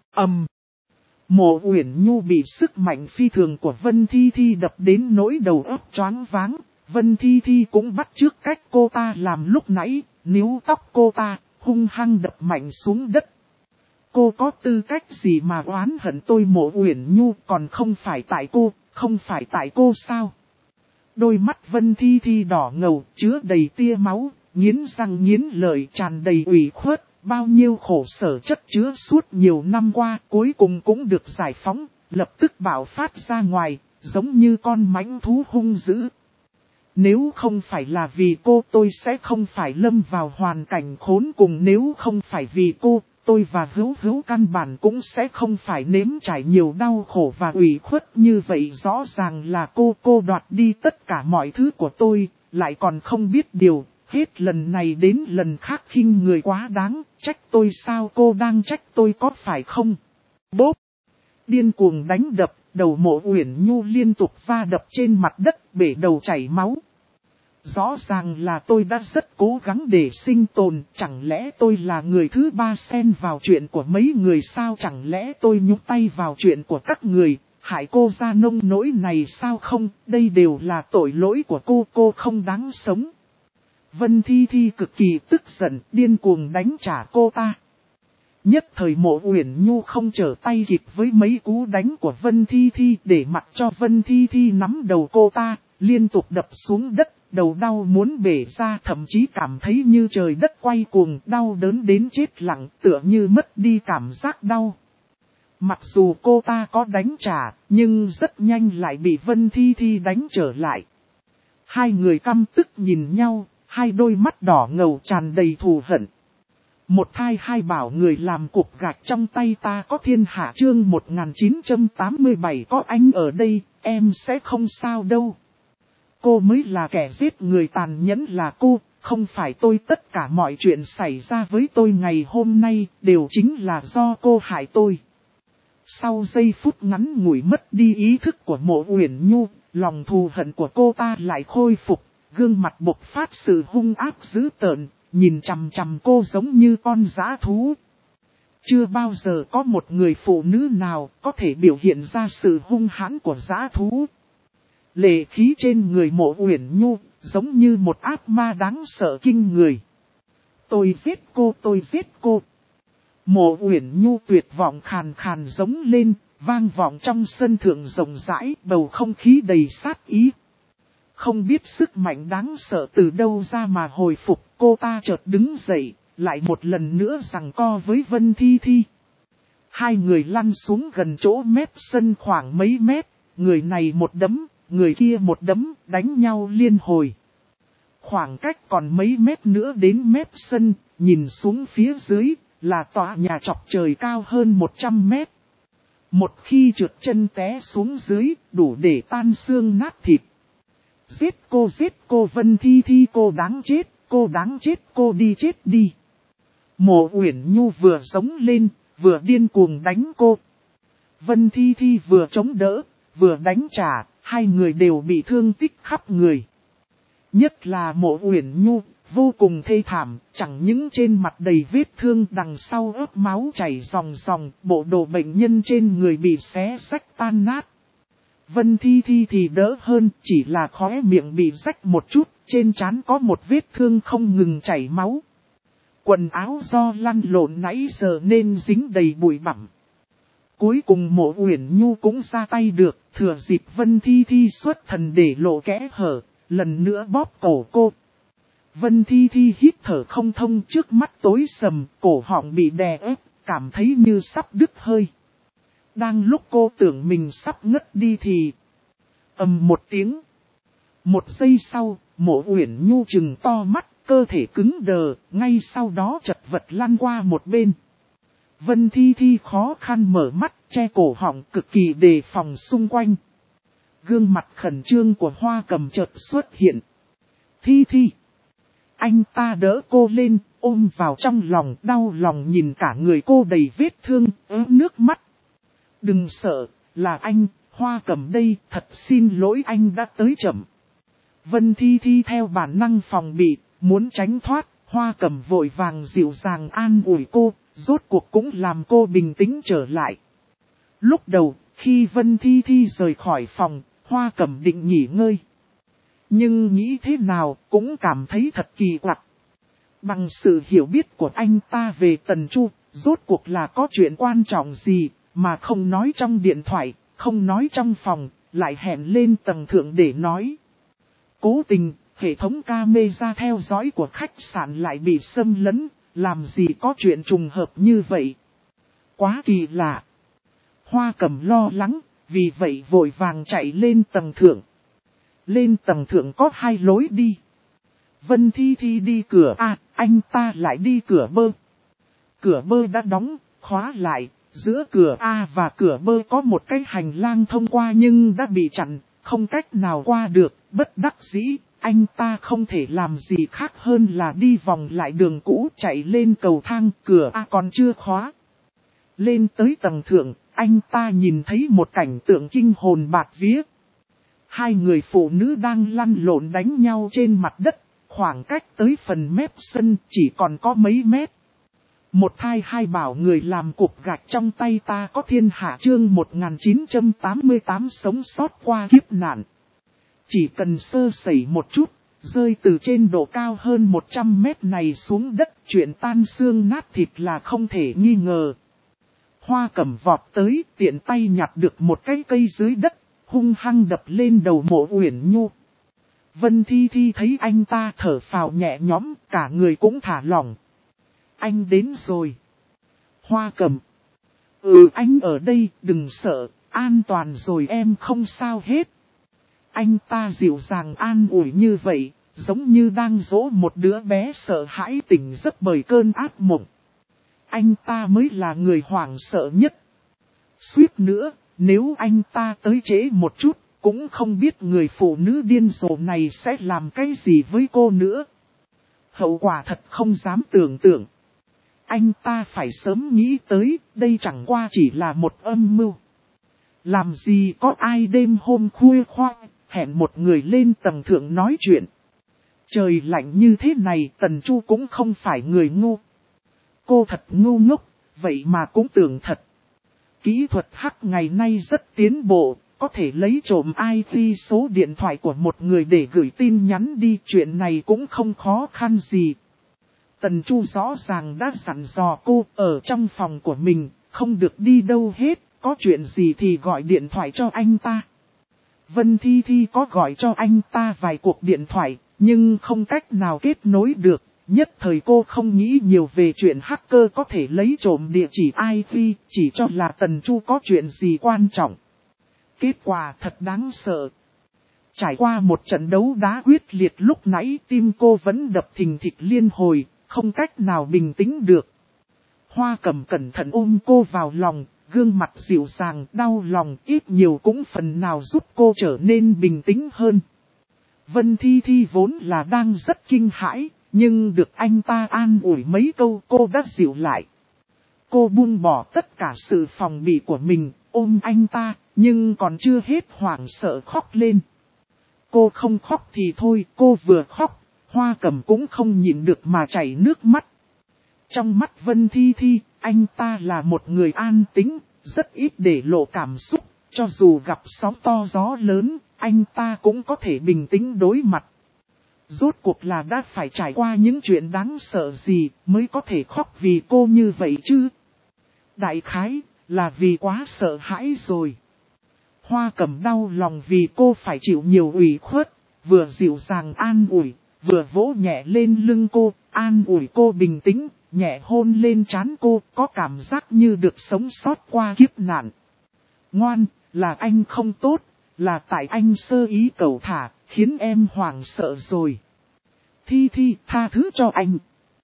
Mộ Uyển Nhu bị sức mạnh phi thường của Vân Thi Thi đập đến nỗi đầu óc choáng váng, Vân Thi Thi cũng bắt chước cách cô ta làm lúc nãy, níu tóc cô ta, hung hăng đập mạnh xuống đất. Cô có tư cách gì mà oán hận tôi? Mộ Uyển Nhu, còn không phải tại cô, không phải tại cô sao? Đôi mắt Vân Thi Thi đỏ ngầu, chứa đầy tia máu, nghiến răng nghiến lợi, tràn đầy ủy khuất, bao nhiêu khổ sở chất chứa suốt nhiều năm qua, cuối cùng cũng được giải phóng, lập tức bạo phát ra ngoài, giống như con mãnh thú hung dữ. Nếu không phải là vì cô, tôi sẽ không phải lâm vào hoàn cảnh khốn cùng. Nếu không phải vì cô, tôi và Hữu Hữu căn bản cũng sẽ không phải nếm trải nhiều đau khổ và ủy khuất như vậy. Rõ ràng là cô đoạt đi tất cả mọi thứ của tôi, lại còn không biết điều, hết lần này đến lần khác khinh người quá đáng, trách tôi sao? Cô đang trách tôi có phải không? Bốp! Điên cuồng đánh đập, đầu Mộ Uyển Nhu liên tục va đập trên mặt đất, bể đầu chảy máu. Rõ ràng là tôi đã rất cố gắng để sinh tồn, chẳng lẽ tôi là người thứ ba xen vào chuyện của mấy người sao, chẳng lẽ tôi nhúc tay vào chuyện của các người, hại cô ra nông nỗi này sao không, đây đều là tội lỗi của cô không đáng sống. Vân Thi Thi cực kỳ tức giận, điên cuồng đánh trả cô ta. Nhất thời Mộ Uyển Nhu không trở tay kịp với mấy cú đánh của Vân Thi Thi, để mặc cho Vân Thi Thi nắm đầu cô ta, liên tục đập xuống đất, đầu đau muốn bể ra, thậm chí cảm thấy như trời đất quay cuồng, đau đớn đến chết lặng, tựa như mất đi cảm giác đau. Mặc dù cô ta có đánh trả, nhưng rất nhanh lại bị Vân Thi Thi đánh trở lại. Hai người căm tức nhìn nhau, hai đôi mắt đỏ ngầu tràn đầy thù hận. Một thai hai bảo người làm cục gạch trong tay ta có thiên hạ, chương 1987 có anh ở đây, em sẽ không sao đâu. Cô mới là kẻ giết người tàn nhẫn là cô, không phải tôi. Tất cả mọi chuyện xảy ra với tôi ngày hôm nay đều chính là do cô hại tôi. Sau giây phút ngắn ngủi mất đi ý thức của Mộ Uyển Nhu, lòng thù hận của cô ta lại khôi phục, gương mặt bộc phát sự hung ác dữ tợn, nhìn chằm chằm cô giống như con dã thú. Chưa bao giờ có một người phụ nữ nào có thể biểu hiện ra sự hung hãn của dã thú. Lệ khí trên người Mộ Uyển Nhu giống như một ác ma đáng sợ kinh người. Tôi giết cô. Mộ Uyển Nhu tuyệt vọng khàn khàn giống lên, vang vọng trong sân thượng rộng rãi, bầu không khí đầy sát ý. Không biết sức mạnh đáng sợ từ đâu ra mà hồi phục, cô ta chợt đứng dậy, lại một lần nữa giằng co với Vân Thi Thi. Hai người lăn xuống gần chỗ mép sân khoảng mấy mét, người này một đấm, người kia một đấm, đánh nhau liên hồi. Khoảng cách còn mấy mét nữa đến mép sân, nhìn xuống phía dưới, là tòa nhà chọc trời cao hơn 100 mét. Một khi trượt chân té xuống dưới, đủ để tan xương nát thịt. Giết cô Vân Thi Thi, cô đáng chết, cô đi chết đi. Mộ Uyển Nhu vừa sống lên, vừa điên cuồng đánh cô. Vân Thi Thi vừa chống đỡ, vừa đánh trả, hai người đều bị thương tích khắp người. Nhất là Mộ Uyển Nhu, vô cùng thê thảm, chẳng những trên mặt đầy vết thương, đằng sau ớt máu chảy ròng ròng, bộ đồ bệnh nhân trên người bị xé xách tan nát. Vân Thi Thi thì đỡ hơn, chỉ là khóe miệng bị rách một chút, trên trán có một vết thương không ngừng chảy máu. Quần áo do lăn lộn nãy giờ nên dính đầy bụi bặm. Cuối cùng Mộ Uyển Nhu cũng ra tay được, thừa dịp Vân Thi Thi xuất thần để lộ kẽ hở, lần nữa bóp cổ cô. Vân Thi Thi hít thở không thông, trước mắt tối sầm, cổ họng bị đè ép, cảm thấy như sắp đứt hơi. Đang lúc cô tưởng mình sắp ngất đi thì ầm một tiếng. Một giây sau, Mộ Uyển Nhu trừng to mắt, cơ thể cứng đờ, ngay sau đó chật vật lăn qua một bên. Vân Thi Thi khó khăn mở mắt, che cổ họng cực kỳ đề phòng xung quanh. Gương mặt khẩn trương của Hoa Cầm chợt xuất hiện. Thi Thi. Anh ta đỡ cô lên, ôm vào trong lòng, đau lòng nhìn cả người cô đầy vết thương, nước mắt. Đừng sợ, là anh, Hoa Cầm đây, thật xin lỗi anh đã tới chậm. Vân Thi Thi theo bản năng phòng bị, muốn tránh thoát, Hoa Cầm vội vàng dịu dàng an ủi cô, rốt cuộc cũng làm cô bình tĩnh trở lại. Lúc đầu, khi Vân Thi Thi rời khỏi phòng, Hoa Cầm định nghỉ ngơi. Nhưng nghĩ thế nào cũng cảm thấy thật kỳ quặc. Bằng sự hiểu biết của anh ta về Tần Chu, rốt cuộc là có chuyện quan trọng gì mà không nói trong điện thoại, không nói trong phòng, lại hẹn lên tầng thượng để nói. Cố tình, hệ thống camera theo dõi của khách sạn lại bị xâm lấn, làm gì có chuyện trùng hợp như vậy. Quá kỳ lạ. Hoa Cầm lo lắng, vì vậy vội vàng chạy lên tầng thượng. Lên tầng thượng có hai lối đi. Vân Thi Thi đi cửa A, anh ta lại đi cửa B. Cửa B đã đóng, khóa lại, giữa cửa A và cửa B có một cái hành lang thông qua nhưng đã bị chặn, không cách nào qua được, bất đắc dĩ, anh ta không thể làm gì khác hơn là đi vòng lại đường cũ chạy lên cầu thang, cửa A còn chưa khóa. Lên tới tầng thượng, anh ta nhìn thấy một cảnh tượng kinh hồn bạt vía. Hai người phụ nữ đang lăn lộn đánh nhau trên mặt đất, khoảng cách tới phần mép sân chỉ còn có mấy mét. Một thai hai bảo người làm cục gạch trong tay ta có thiên hạ chương 1988 sống sót qua kiếp nạn. Chỉ cần sơ sẩy một chút, rơi từ trên độ cao hơn 100 mét này xuống đất, chuyện tan xương nát thịt là không thể nghi ngờ. Hoa Cẩm vọt tới, tiện tay nhặt được một cái cây dưới đất, hung hăng đập lên đầu Mộ Uyển Nhu. Vân Thi Thi thấy anh ta thở phào nhẹ nhõm, cả người cũng thả lỏng. Anh đến rồi. Hoa Cẩm. Anh ở đây, đừng sợ, an toàn rồi em không sao hết. Anh ta dịu dàng an ủi như vậy, giống như đang dỗ một đứa bé sợ hãi tỉnh giấc bởi cơn ác mộng. Anh ta mới là người hoảng sợ nhất. Suýt nữa, nếu anh ta tới trễ một chút, cũng không biết người phụ nữ điên rồ này sẽ làm cái gì với cô nữa. Hậu quả thật không dám tưởng tượng. Anh ta phải sớm nghĩ tới, đây chẳng qua chỉ là một âm mưu. Làm gì có ai đêm hôm khuya khoác, hẹn một người lên tầng thượng nói chuyện. Trời lạnh như thế này, Tần Chu cũng không phải người ngu. Cô thật ngu ngốc, vậy mà cũng tưởng thật. Kỹ thuật hack ngày nay rất tiến bộ, có thể lấy trộm IP số điện thoại của một người để gửi tin nhắn đi, chuyện này cũng không khó khăn gì. Tần Chu rõ ràng đã dặn dò cô ở trong phòng của mình, không được đi đâu hết, có chuyện gì thì gọi điện thoại cho anh ta. Vân Thi Thi có gọi cho anh ta vài cuộc điện thoại, nhưng không cách nào kết nối được. Nhất thời cô không nghĩ nhiều về chuyện hacker có thể lấy trộm địa chỉ IP, chỉ cho là Tần Chu có chuyện gì quan trọng. Kết quả thật đáng sợ. Trải qua một trận đấu đá quyết liệt lúc nãy, tim cô vẫn đập thình thịch liên hồi, không cách nào bình tĩnh được. Hoa Cẩm cẩn thận ôm cô vào lòng, gương mặt dịu dàng, đau lòng ít nhiều cũng phần nào giúp cô trở nên bình tĩnh hơn. Vân Thi Thi vốn là đang rất kinh hãi, nhưng được anh ta an ủi mấy câu cô đã dịu lại. Cô buông bỏ tất cả sự phòng bị của mình, ôm anh ta, nhưng còn chưa hết hoảng sợ khóc lên. Cô không khóc thì thôi, cô vừa khóc, Hoa Cẩm cũng không nhịn được mà chảy nước mắt. Trong mắt Vân Thi Thi, anh ta là một người an tĩnh, rất ít để lộ cảm xúc, cho dù gặp sóng to gió lớn, anh ta cũng có thể bình tĩnh đối mặt. Rốt cuộc là đã phải trải qua những chuyện đáng sợ gì mới có thể khóc vì cô như vậy chứ? Đại khái là vì quá sợ hãi rồi. Hoa Cẩm đau lòng vì cô phải chịu nhiều ủy khuất, vừa dịu dàng an ủi, vừa vỗ nhẹ lên lưng cô, an ủi cô bình tĩnh, nhẹ hôn lên trán cô, có cảm giác như được sống sót qua kiếp nạn. Ngoan, là anh không tốt, là tại anh sơ ý cẩu thả, khiến em hoảng sợ rồi. Thi Thi, tha thứ cho anh.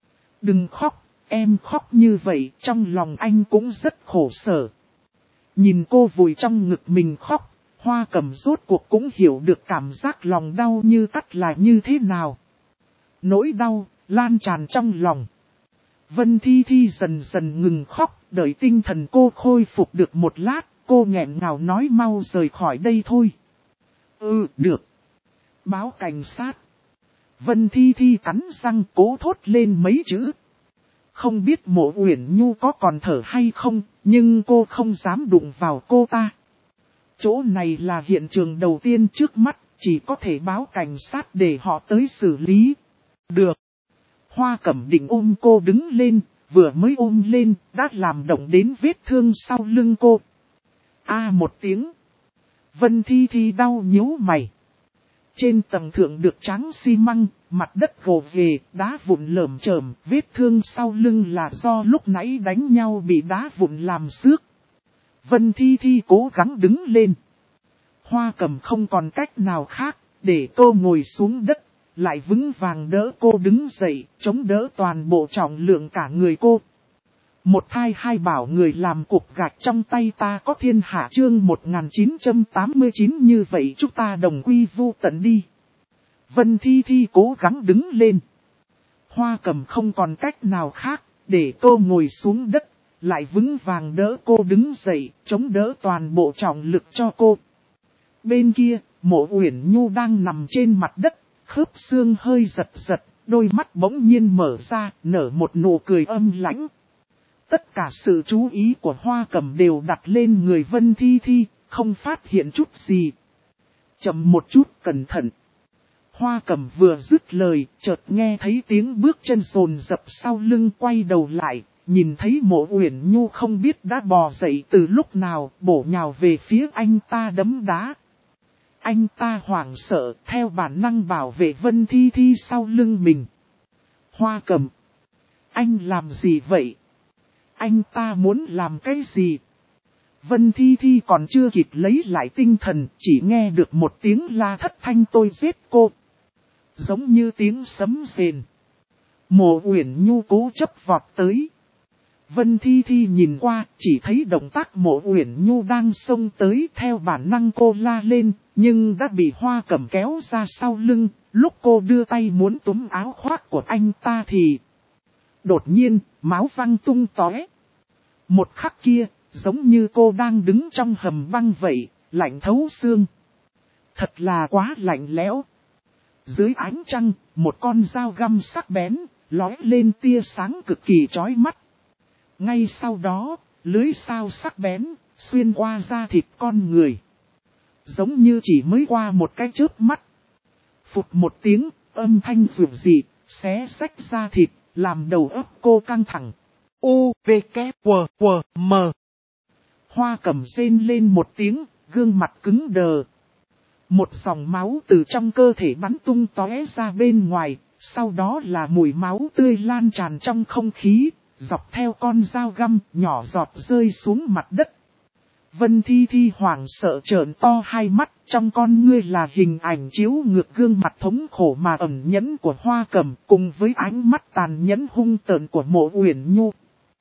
Đừng khóc, em khóc như vậy, trong lòng anh cũng rất khổ sở. Nhìn cô vùi trong ngực mình khóc, Hoa Cẩm rốt cuộc cũng hiểu được cảm giác lòng đau như cắt là như thế nào. Nỗi đau, lan tràn trong lòng. Vân Thi Thi dần dần ngừng khóc, đợi tinh thần cô khôi phục được một lát, cô nghẹn ngào nói mau rời khỏi đây thôi. Được. Báo cảnh sát. Vân Thi Thi cắn răng cố thốt lên mấy chữ. Không biết Mộ Uyển Nhu có còn thở hay không, nhưng cô không dám đụng vào cô ta. Chỗ này là hiện trường đầu tiên trước mắt, chỉ có thể báo cảnh sát để họ tới xử lý. Được. Hoa Cẩm định ôm cô đứng lên, vừa mới ôm lên, đã làm động đến vết thương sau lưng cô. Một tiếng. Vân Thi Thi đau nhíu mày. Trên tầng thượng được tráng xi măng, mặt đất gồ ghề, đá vụn lởm chởm, vết thương sau lưng là do lúc nãy đánh nhau bị đá vụn làm xước. Vân Thi Thi cố gắng đứng lên. Hoa Cẩm không còn cách nào khác, để cô ngồi xuống đất, lại vững vàng đỡ cô đứng dậy, chống đỡ toàn bộ trọng lượng cả người cô. Một thai hai bảo người làm cục gạch trong tay ta có thiên hạ chương 1989 như vậy chúng ta đồng quy vu tận đi. Vân Thi Thi cố gắng đứng lên. Hoa Cẩm không còn cách nào khác, để cô ngồi xuống đất, lại vững vàng đỡ cô đứng dậy, chống đỡ toàn bộ trọng lực cho cô. Bên kia, Mộ Uyển Nhu đang nằm trên mặt đất, khớp xương hơi giật giật, đôi mắt bỗng nhiên mở ra, nở một nụ cười âm lãnh. Tất cả sự chú ý của Hoa Cẩm đều đặt lên người Vân Thi Thi, không phát hiện chút gì. Chậm một chút, cẩn thận. Hoa Cẩm vừa dứt lời, chợt nghe thấy tiếng bước chân rồn rập sau lưng, quay đầu lại, nhìn thấy Mộ Uyển Nhu không biết đã bò dậy từ lúc nào, bổ nhào về phía anh ta đấm đá. Anh ta hoảng sợ, theo bản năng bảo vệ Vân Thi Thi sau lưng mình. Hoa Cẩm, anh làm gì vậy? Anh ta muốn làm cái gì? Vân Thi Thi còn chưa kịp lấy lại tinh thần, chỉ nghe được một tiếng la thất thanh, tôi giết cô. Giống như tiếng sấm rền. Mộ Uyển Nhu cố chấp vọt tới. Vân Thi Thi nhìn qua, chỉ thấy động tác Mộ Uyển Nhu đang xông tới, theo bản năng cô la lên, nhưng đã bị Hoa Cẩm kéo ra sau lưng. Lúc cô đưa tay muốn túm áo khoác của anh ta thì đột nhiên, máu văng tung tóe. Một khắc kia, giống như cô đang đứng trong hầm băng vậy, lạnh thấu xương. Thật là quá lạnh lẽo. Dưới ánh trăng, một con dao găm sắc bén, lóe lên tia sáng cực kỳ chói mắt. Ngay sau đó, lưới dao sắc bén, xuyên qua da thịt con người. Giống như chỉ mới qua một cái chớp mắt. Phụt một tiếng, âm thanh rủi dị, xé xách da thịt, làm đầu óc cô căng thẳng. U, V, K, W, W, M. Hoa Cẩm rên lên một tiếng, gương mặt cứng đờ. Một dòng máu từ trong cơ thể bắn tung tóe ra bên ngoài, sau đó là mùi máu tươi lan tràn trong không khí, dọc theo con dao găm, nhỏ giọt rơi xuống mặt đất. Vân Thi Thi hoảng sợ trợn to hai mắt, trong con ngươi là hình ảnh chiếu ngược gương mặt thống khổ mà ẩn nhẫn của Hoa Cẩm, cùng với ánh mắt tàn nhẫn hung tợn của Mộ Uyển Nhu.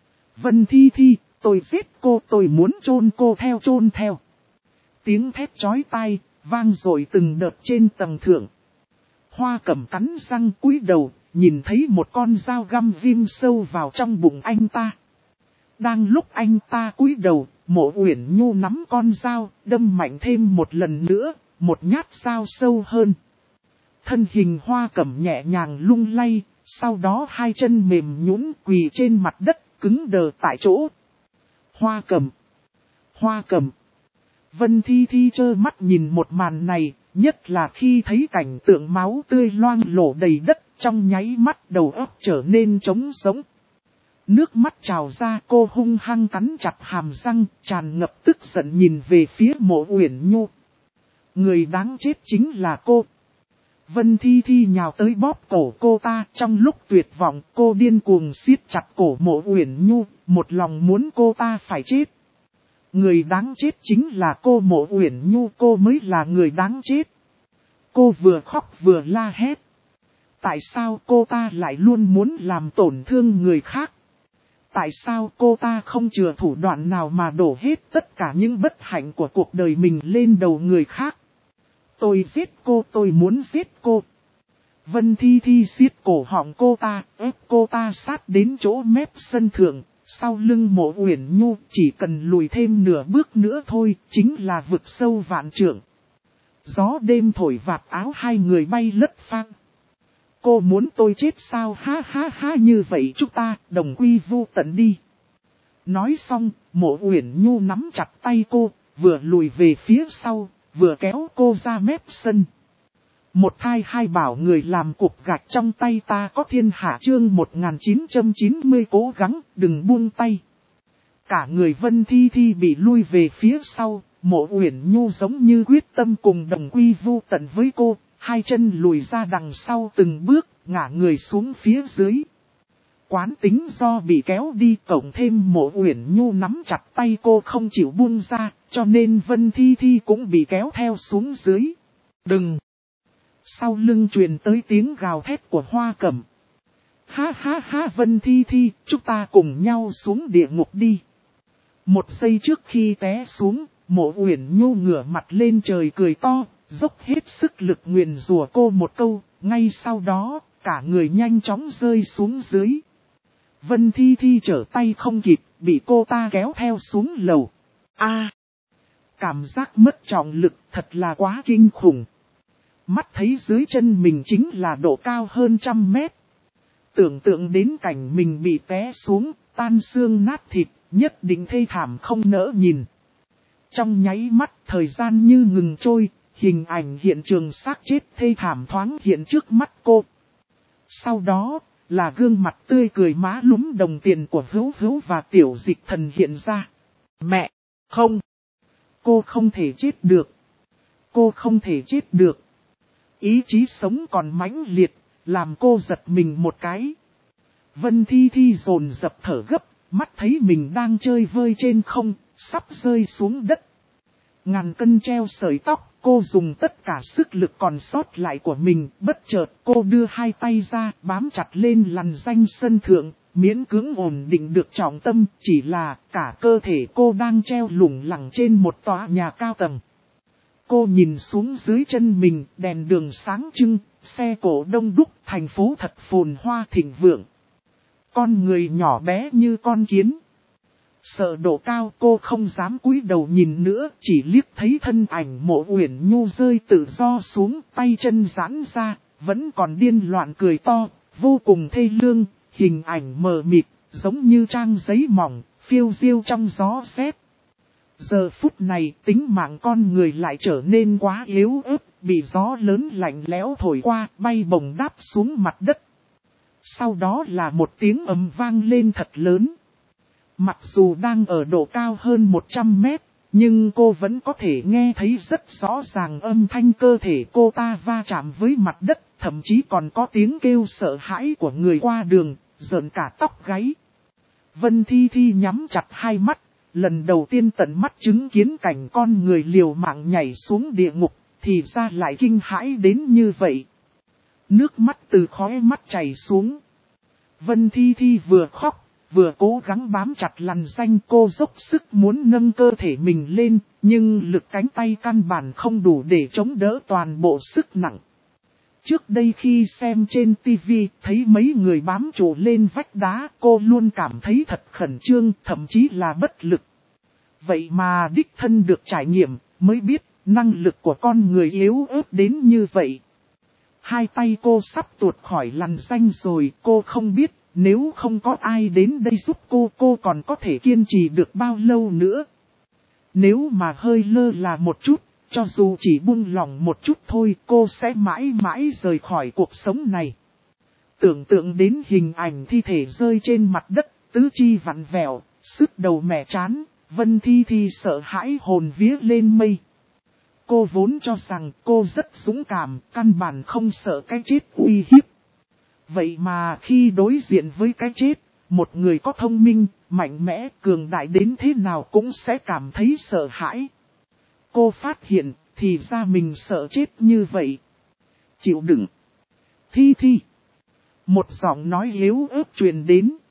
Vân Thi Thi, tôi giết cô, tôi muốn chôn cô theo chôn theo. Tiếng thét chói tai, vang dội từng đợt trên tầng thượng. Hoa Cẩm cắn răng cúi đầu, nhìn thấy một con dao găm ghim sâu vào trong bụng anh ta. Đang lúc anh ta cúi đầu, Mộ Uyển Nhu nắm con dao, đâm mạnh thêm một lần nữa, một nhát dao sâu hơn. Thân hình Hoa Cẩm nhẹ nhàng lung lay, sau đó hai chân mềm nhũn quỳ trên mặt đất, cứng đờ tại chỗ. Hoa Cẩm! Hoa Cẩm! Vân Thi Thi trơ mắt nhìn một màn này, nhất là khi thấy cảnh tượng máu tươi loang lổ đầy đất, trong nháy mắt đầu óc trở nên trống sống. Nước mắt trào ra, cô hung hăng cắn chặt hàm răng, tràn ngập tức giận nhìn về phía Mộ Uyển Nhu. Người đáng chết chính là cô. Vân Thi Thi nhào tới bóp cổ cô ta, trong lúc tuyệt vọng cô điên cuồng siết chặt cổ Mộ Uyển Nhu, một lòng muốn cô ta phải chết. Người đáng chết chính là cô Mộ Uyển Nhu, cô mới là người đáng chết. Cô vừa khóc vừa la hét. Tại sao cô ta lại luôn muốn làm tổn thương người khác? Tại sao cô ta không chừa thủ đoạn nào mà đổ hết tất cả những bất hạnh của cuộc đời mình lên đầu người khác? Tôi giết cô, tôi muốn giết cô. Vân Thi Thi siết cổ họng cô ta, ép cô ta sát đến chỗ mép sân thượng, sau lưng Mộ Uyển Nhu chỉ cần lùi thêm nửa bước nữa thôi, chính là vực sâu vạn trượng. Gió đêm thổi vạt áo hai người bay lất phang. Cô muốn tôi chết sao, ha ha ha, như vậy chúng ta đồng quy vu tận đi. Nói xong, Mộ Uyển Nhu nắm chặt tay cô, vừa lùi về phía sau, vừa kéo cô ra mép sân. Một thai hai bảo người làm cục gạch trong tay ta có thiên hạ, chương 1990, cố gắng đừng buông tay. Cả người Vân Thi Thi bị lui về phía sau, Mộ Uyển Nhu giống như quyết tâm cùng đồng quy vu tận với cô, hai chân lùi ra đằng sau từng bước, ngả người xuống phía dưới. Quán tính do bị kéo đi cộng thêm Mộ Uyển Nhu nắm chặt tay cô không chịu buông ra, cho nên Vân Thi Thi cũng bị kéo theo xuống dưới. Đừng! Sau lưng truyền tới tiếng gào thét của Hoa Cẩm. Ha ha ha, Vân Thi Thi, chúng ta cùng nhau xuống địa ngục đi. Một giây trước khi té xuống, Mộ Uyển Nhu ngửa mặt lên trời cười to, dốc hết sức lực nguyền rủa cô một câu, ngay sau đó, cả người nhanh chóng rơi xuống dưới. Vân Thi Thi trở tay không kịp, bị cô ta kéo theo xuống lầu. Cảm giác mất trọng lực thật là quá kinh khủng. Mắt thấy dưới chân mình chính là độ cao hơn 100 mét. Tưởng tượng đến cảnh mình bị té xuống, tan xương nát thịt, nhất định thê thảm không nỡ nhìn. Trong nháy mắt thời gian như ngừng trôi, hình ảnh hiện trường xác chết thê thảm thoáng hiện trước mắt cô. Sau đó, là gương mặt tươi cười má lúm đồng tiền của Hữu Hữu và Tiểu Dịch Thần hiện ra. Mẹ, không! Cô không thể chết được. Cô không thể chết được. Ý chí sống còn mãnh liệt, làm cô giật mình một cái. Vân Thi Thi dồn dập thở gấp, mắt thấy mình đang chơi vơi trên không, sắp rơi xuống đất. Ngàn cân treo sợi tóc, cô dùng tất cả sức lực còn sót lại của mình, bất chợt cô đưa hai tay ra, bám chặt lên lằn ranh sân thượng, miễn cưỡng ổn định được trọng tâm, chỉ là cả cơ thể cô đang treo lủng lẳng trên một tòa nhà cao tầng. Cô nhìn xuống dưới chân mình, đèn đường sáng trưng, xe cộ đông đúc, thành phố thật phồn hoa thịnh vượng. Con người nhỏ bé như con kiến. Sợ độ cao cô không dám cúi đầu nhìn nữa, chỉ liếc thấy thân ảnh Mộ Uyển Nhu rơi tự do xuống, tay chân giãn ra, vẫn còn điên loạn cười to, vô cùng thê lương, hình ảnh mờ mịt, giống như trang giấy mỏng, phiêu diêu trong gió rét. Giờ phút này tính mạng con người lại trở nên quá yếu ớt, bị gió lớn lạnh lẽo thổi qua, bay bổng đáp xuống mặt đất. Sau đó là một tiếng ầm vang lên thật lớn. Mặc dù đang ở độ cao hơn 100 mét, nhưng cô vẫn có thể nghe thấy rất rõ ràng âm thanh cơ thể cô ta va chạm với mặt đất, thậm chí còn có tiếng kêu sợ hãi của người qua đường, rợn cả tóc gáy. Vân Thi Thi nhắm chặt hai mắt, lần đầu tiên tận mắt chứng kiến cảnh con người liều mạng nhảy xuống địa ngục, thì ra lại kinh hãi đến như vậy. Nước mắt từ khóe mắt chảy xuống. Vân Thi Thi vừa khóc, vừa cố gắng bám chặt lằn ranh, cô dốc sức muốn nâng cơ thể mình lên, nhưng lực cánh tay căn bản không đủ để chống đỡ toàn bộ sức nặng. Trước đây khi xem trên TV, thấy mấy người bám trụ lên vách đá, cô luôn cảm thấy thật khẩn trương, thậm chí là bất lực. Vậy mà đích thân được trải nghiệm, mới biết năng lực của con người yếu ớt đến như vậy. Hai tay cô sắp tuột khỏi lằn ranh rồi, cô không biết nếu không có ai đến đây giúp cô còn có thể kiên trì được bao lâu nữa. Nếu mà hơi lơ là một chút, cho dù chỉ buông lỏng một chút thôi, cô sẽ mãi mãi rời khỏi cuộc sống này. Tưởng tượng đến hình ảnh thi thể rơi trên mặt đất, tứ chi vặn vẹo, sứt đầu mẻ chán, Vân Thi Thi sợ hãi hồn vía lên mây. Cô vốn cho rằng cô rất dũng cảm, căn bản không sợ cái chết uy hiếp. Vậy mà khi đối diện với cái chết, một người có thông minh, mạnh mẽ, cường đại đến thế nào cũng sẽ cảm thấy sợ hãi. Cô phát hiện, thì ra mình sợ chết như vậy. Chịu đựng. Thi Thi. Một giọng nói yếu ớt truyền đến.